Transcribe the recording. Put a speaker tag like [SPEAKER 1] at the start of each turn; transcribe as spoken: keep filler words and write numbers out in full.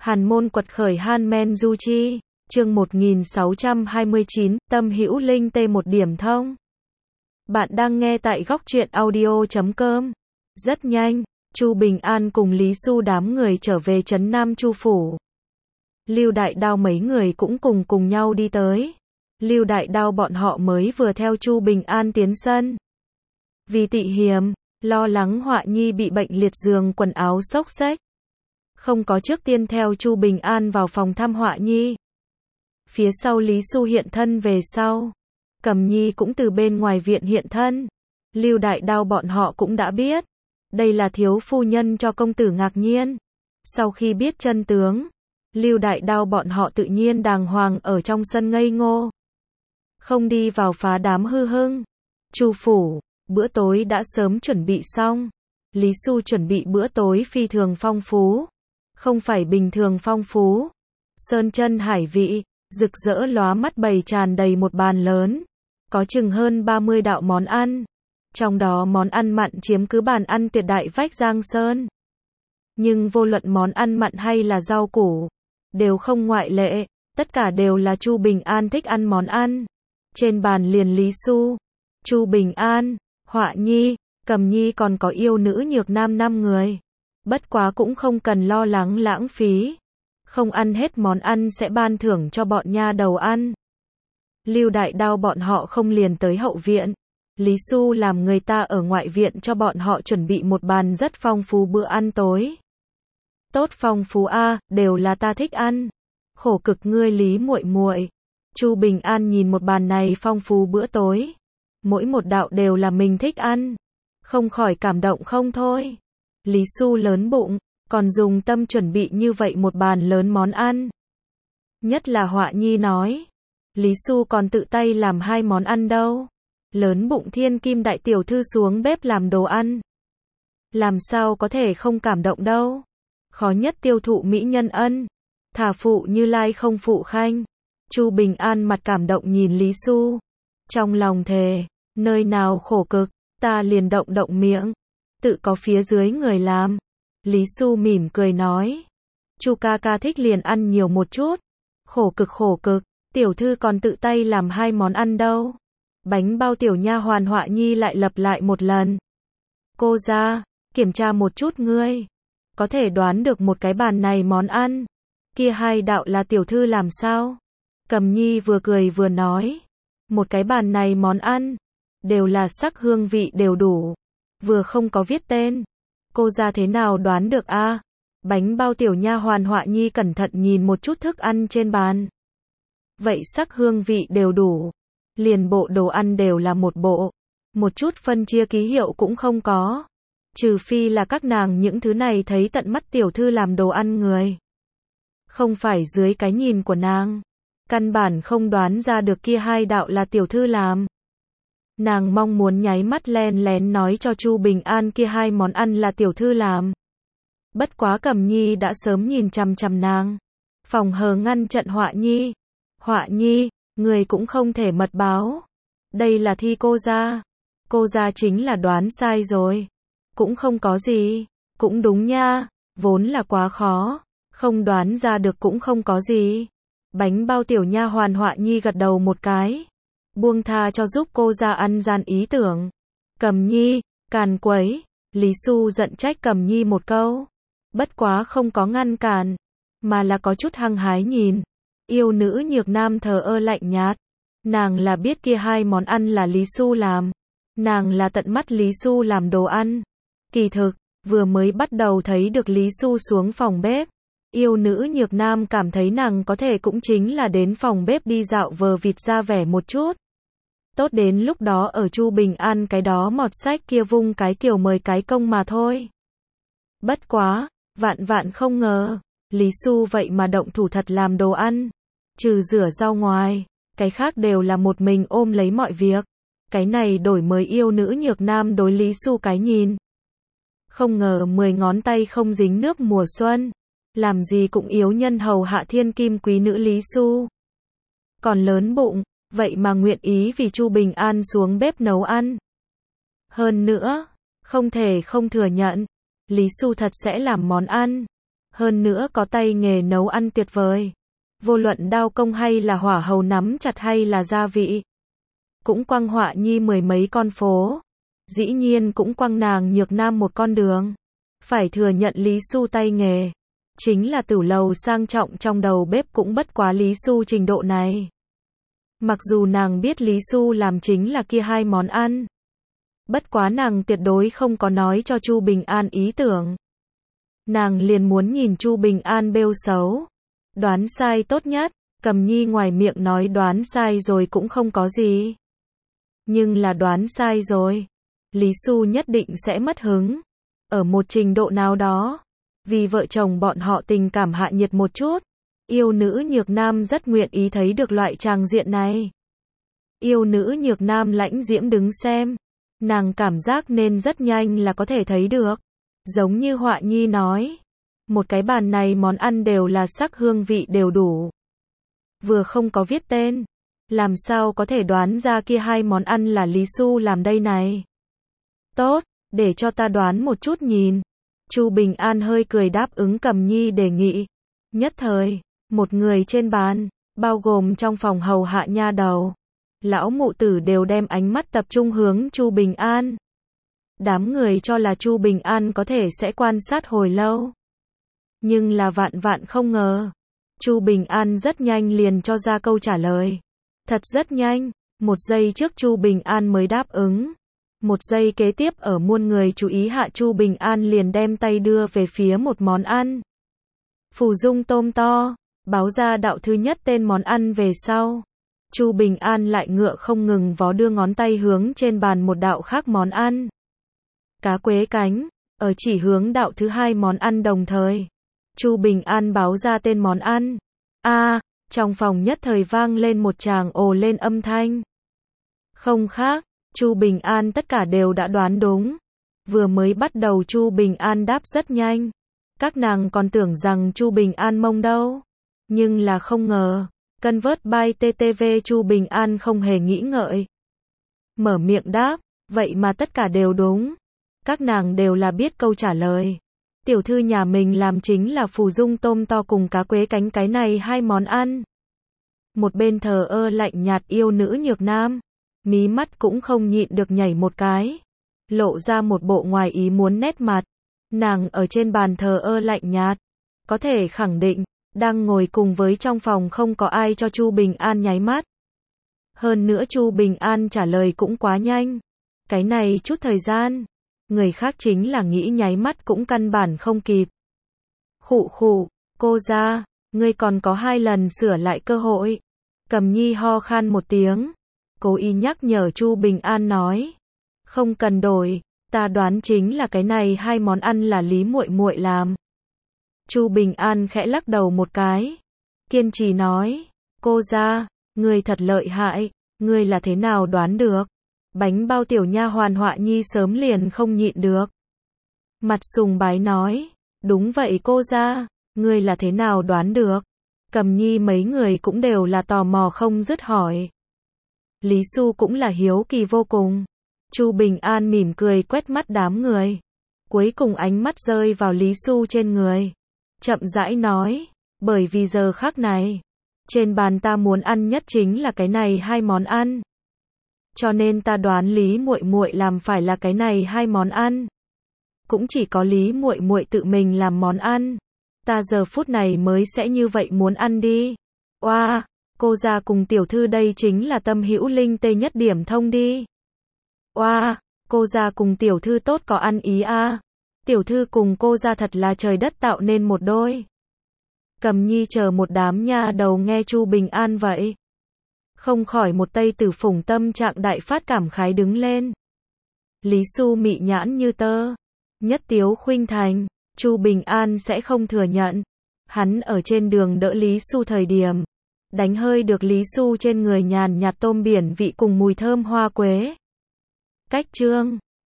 [SPEAKER 1] Hàn môn quật khởi Han Men Du Chi, chương một nghìn sáu trăm hai mươi chín, Tâm Hữu Linh Tê một điểm thông. Bạn đang nghe tại góc truyện audio chấm com. Rất nhanh, Chu Bình An cùng Lý Xu đám người trở về trấn Nam Chu phủ. Lưu Đại Đao mấy người cũng cùng cùng nhau đi tới. Lưu Đại Đao bọn họ mới vừa theo Chu Bình An tiến sân. Vì Tị Hiềm, lo lắng Họa Nhi bị bệnh liệt giường quần áo xốc xếch, không có trước tiên theo Chu Bình An vào phòng thăm Họa Nhi. Phía sau Lý Xu hiện thân về sau, Cẩm Nhi cũng từ bên ngoài viện hiện thân. Lưu Đại Đao bọn họ cũng đã biết, đây là thiếu phu nhân cho công tử ngạc nhiên. Sau khi biết chân tướng, Lưu Đại Đao bọn họ tự nhiên đàng hoàng ở trong sân ngây ngô, không đi vào phá đám hư hưng. Chu phủ, bữa tối đã sớm chuẩn bị xong. Lý Xu chuẩn bị bữa tối phi thường phong phú, không phải bình thường phong phú. Sơn chân hải vị, rực rỡ lóa mắt bày tràn đầy một bàn lớn, có chừng hơn ba mươi đạo món ăn. Trong đó món ăn mặn chiếm cứ bàn ăn tuyệt đại vách Giang Sơn. Nhưng vô luận món ăn mặn hay là rau củ, đều không ngoại lệ, tất cả đều là Chu Bình An thích ăn món ăn. Trên bàn liền Lý Xu, Chu Bình An, Họa Nhi, Cẩm Nhi còn có yêu nữ Nhược Nam năm người. Bất quá cũng không cần lo lắng lãng phí, không ăn hết món ăn sẽ ban thưởng cho bọn nha đầu ăn. Lưu Đại Đao bọn họ không liền tới hậu viện. Lý Xu làm người ta ở ngoại viện cho bọn họ chuẩn bị một bàn rất phong phú bữa ăn tối. Tốt phong phú a, đều là ta thích ăn. Khổ cực ngươi Lý muội muội. Chu Bình An nhìn một bàn này phong phú bữa tối, mỗi một đạo đều là mình thích ăn, không khỏi cảm động không thôi. Lý Xu lớn bụng, còn dùng tâm chuẩn bị như vậy một bàn lớn món ăn. Nhất là Họa Nhi nói, Lý Xu còn tự tay làm hai món ăn đâu. Lớn bụng thiên kim đại tiểu thư xuống bếp làm đồ ăn, làm sao có thể không cảm động đâu. Khó nhất tiêu thụ mỹ nhân ân, thà phụ Như Lai không phụ khanh. Chu Bình An mặt cảm động nhìn Lý Xu, trong lòng thề, nơi nào khổ cực, ta liền động động miệng, tự có phía dưới người làm. Lý Xu mỉm cười nói, Chu ca ca thích liền ăn nhiều một chút. Khổ cực khổ cực, tiểu thư còn tự tay làm hai món ăn đâu. Bánh bao tiểu nha hoàn Họa Nhi lại lặp lại một lần. Cô ra, kiểm tra một chút ngươi, có thể đoán được một cái bàn này món ăn, kia hai đạo là tiểu thư làm sao? Cẩm Nhi vừa cười vừa nói, một cái bàn này món ăn, đều là sắc hương vị đều đủ, vừa không có viết tên. Cô ra thế nào đoán được a? À? Bánh bao tiểu nha hoàn Họa Nhi cẩn thận nhìn một chút thức ăn trên bàn. Vậy sắc hương vị đều đủ, liền bộ đồ ăn đều là một bộ, một chút phân chia ký hiệu cũng không có. Trừ phi là các nàng những thứ này thấy tận mắt tiểu thư làm đồ ăn người, không phải dưới cái nhìn của nàng, căn bản không đoán ra được kia hai đạo là tiểu thư làm. Nàng mong muốn nháy mắt len lén nói cho Chu Bình An kia hai món ăn là tiểu thư làm. Bất quá Cẩm Nhi đã sớm nhìn chằm chằm nàng, phòng hờ ngăn trận Họa Nhi. Họa Nhi, người cũng không thể mật báo, đây là thi cô ra. Cô ra chính là đoán sai rồi, cũng không có gì, cũng đúng nha, vốn là quá khó, không đoán ra được cũng không có gì. Bánh bao tiểu nha hoàn Họa Nhi gật đầu một cái, buông tha cho giúp cô ra ăn gian ý tưởng. Cẩm Nhi, càn quấy. Lý Xu giận trách Cẩm Nhi một câu, bất quá không có ngăn cản, mà là có chút hăng hái nhìn. Yêu nữ Nhược Nam thờ ơ lạnh nhạt, nàng là biết kia hai món ăn là Lý Xu làm, nàng là tận mắt Lý Xu làm đồ ăn. Kỳ thực, vừa mới bắt đầu thấy được Lý Xu xuống phòng bếp, yêu nữ Nhược Nam cảm thấy nàng có thể cũng chính là đến phòng bếp đi dạo vờ vịt ra vẻ một chút. Tốt đến lúc đó ở Chu Bình An cái đó mọt sách kia vung cái kiểu mời cái công mà thôi. Bất quá, vạn vạn không ngờ, Lý Xu vậy mà động thủ thật làm đồ ăn. Trừ rửa rau ngoài, cái khác đều là một mình ôm lấy mọi việc. Cái này đổi mới yêu nữ Nhược Nam đối Lý Xu cái nhìn. Không ngờ mười ngón tay không dính nước mùa xuân, làm gì cũng yếu nhân hầu hạ thiên kim quý nữ Lý Xu. Còn lớn bụng, vậy mà nguyện ý vì Chu Bình An xuống bếp nấu ăn. Hơn nữa, không thể không thừa nhận, Lý Xu thật sẽ làm món ăn. Hơn nữa có tay nghề nấu ăn tuyệt vời. Vô luận đao công hay là hỏa hầu nắm chặt hay là gia vị. Cũng quăng Họa Nhi mười mấy con phố. Dĩ nhiên cũng quăng nàng Nhược Nam một con đường. Phải thừa nhận Lý Xu tay nghề. Chính là tửu lầu sang trọng trong đầu bếp cũng bất quá Lý Xu trình độ này. Mặc dù nàng biết Lý Xu làm chính là kia hai món ăn. Bất quá nàng tuyệt đối không có nói cho Chu Bình An ý tưởng. Nàng liền muốn nhìn Chu Bình An bêu xấu. Đoán sai tốt nhất, Cầm Nhi ngoài miệng nói đoán sai rồi cũng không có gì. Nhưng là đoán sai rồi. Lý Xu nhất định sẽ mất hứng. Ở một trình độ nào đó. Vì vợ chồng bọn họ tình cảm hạ nhiệt một chút. Yêu nữ Nhược Nam rất nguyện ý thấy được loại tràng diện này. Yêu nữ Nhược Nam lãnh diễm đứng xem. Nàng cảm giác nên rất nhanh là có thể thấy được. Giống như Họa Nhi nói. Một cái bàn này món ăn đều là sắc hương vị đều đủ. Vừa không có viết tên. Làm sao có thể đoán ra kia hai món ăn là Lý Xu làm đây này. Tốt, để cho ta đoán một chút nhìn. Chu Bình An hơi cười đáp ứng Cầm Nhi đề nghị. Nhất thời, một người trên bàn, bao gồm trong phòng hầu hạ nha đầu. Lão mụ tử đều đem ánh mắt tập trung hướng Chu Bình An. Đám người cho là Chu Bình An có thể sẽ quan sát hồi lâu. Nhưng là vạn vạn không ngờ. Chu Bình An rất nhanh liền cho ra câu trả lời. Thật rất nhanh, một giây trước Chu Bình An mới đáp ứng. Một giây kế tiếp ở muôn người chú ý hạ Chu Bình An liền đem tay đưa về phía một món ăn. Phù dung tôm to, báo ra đạo thứ nhất tên món ăn về sau. Chu Bình An lại ngựa không ngừng vó đưa ngón tay hướng trên bàn một đạo khác món ăn. Cá quế cánh, ở chỉ hướng đạo thứ hai món ăn đồng thời. Chu Bình An báo ra tên món ăn. A, à, trong phòng nhất thời vang lên một tràng ồ lên âm thanh. Không khác, Chu Bình An tất cả đều đã đoán đúng. Vừa mới bắt đầu Chu Bình An đáp rất nhanh. Các nàng còn tưởng rằng Chu Bình An mông đâu. Nhưng là không ngờ, Convert by tê tê vê Chu Bình An không hề nghĩ ngợi. Mở miệng đáp, vậy mà tất cả đều đúng. Các nàng đều là biết câu trả lời. Tiểu thư nhà mình làm chính là phù dung tôm to cùng cá quế cánh cái này hai món ăn. Một bên thờ ơ lạnh nhạt yêu nữ Nhược Nam. Mí mắt cũng không nhịn được nhảy một cái. Lộ ra một bộ ngoài ý muốn nét mặt. Nàng ở trên bàn thờ ơ lạnh nhạt. Có thể khẳng định, đang ngồi cùng với trong phòng không có ai cho Chu Bình An nháy mắt. Hơn nữa Chu Bình An trả lời cũng quá nhanh. Cái này chút thời gian. Người khác chính là nghĩ nháy mắt cũng căn bản không kịp. Khụ khụ, cô ra, ngươi còn có hai lần sửa lại cơ hội. Cầm Nhi ho khan một tiếng. Cố ý nhắc nhở Chu Bình An nói. Không cần đổi, ta đoán chính là cái này hai món ăn là Lý muội muội làm. Chu Bình An khẽ lắc đầu một cái. Kiên trì nói. Cô ra, ngươi thật lợi hại, ngươi là thế nào đoán được? Bánh bao tiểu nha hoàn Họa Nhi sớm liền không nhịn được. Mặt sùng bái nói. Đúng vậy cô ra, ngươi là thế nào đoán được? Cầm Nhi mấy người cũng đều là tò mò không dứt hỏi. Lý Xu cũng là hiếu kỳ vô cùng. Chu Bình An mỉm cười quét mắt đám người. Cuối cùng ánh mắt rơi vào Lý Xu trên người. Chậm rãi nói, bởi vì giờ khắc này, trên bàn ta muốn ăn nhất chính là cái này hai món ăn. Cho nên ta đoán Lý muội muội làm phải là cái này hai món ăn. Cũng chỉ có Lý muội muội tự mình làm món ăn. Ta giờ phút này mới sẽ như vậy muốn ăn đi. Oa, wow, cô gia cùng tiểu thư đây chính là tâm hữu linh tê nhất điểm thông đi. Oa, wow, cô gia cùng tiểu thư tốt có ăn ý a. À. Tiểu thư cùng cô gia thật là trời đất tạo nên một đôi. Cầm Nhi chờ một đám nha đầu nghe Chu Bình An vậy. Không khỏi một tây tử phủng tâm trạng đại phát cảm khái đứng lên. Lý Xu mị nhãn như tơ. Nhất tiếu khuynh thành. Chu Bình An sẽ không thừa nhận. Hắn ở trên đường đỡ Lý Xu thời điểm. Đánh hơi được Lý Xu trên người nhàn nhạt tôm biển vị cùng mùi thơm hoa quế. Cách chương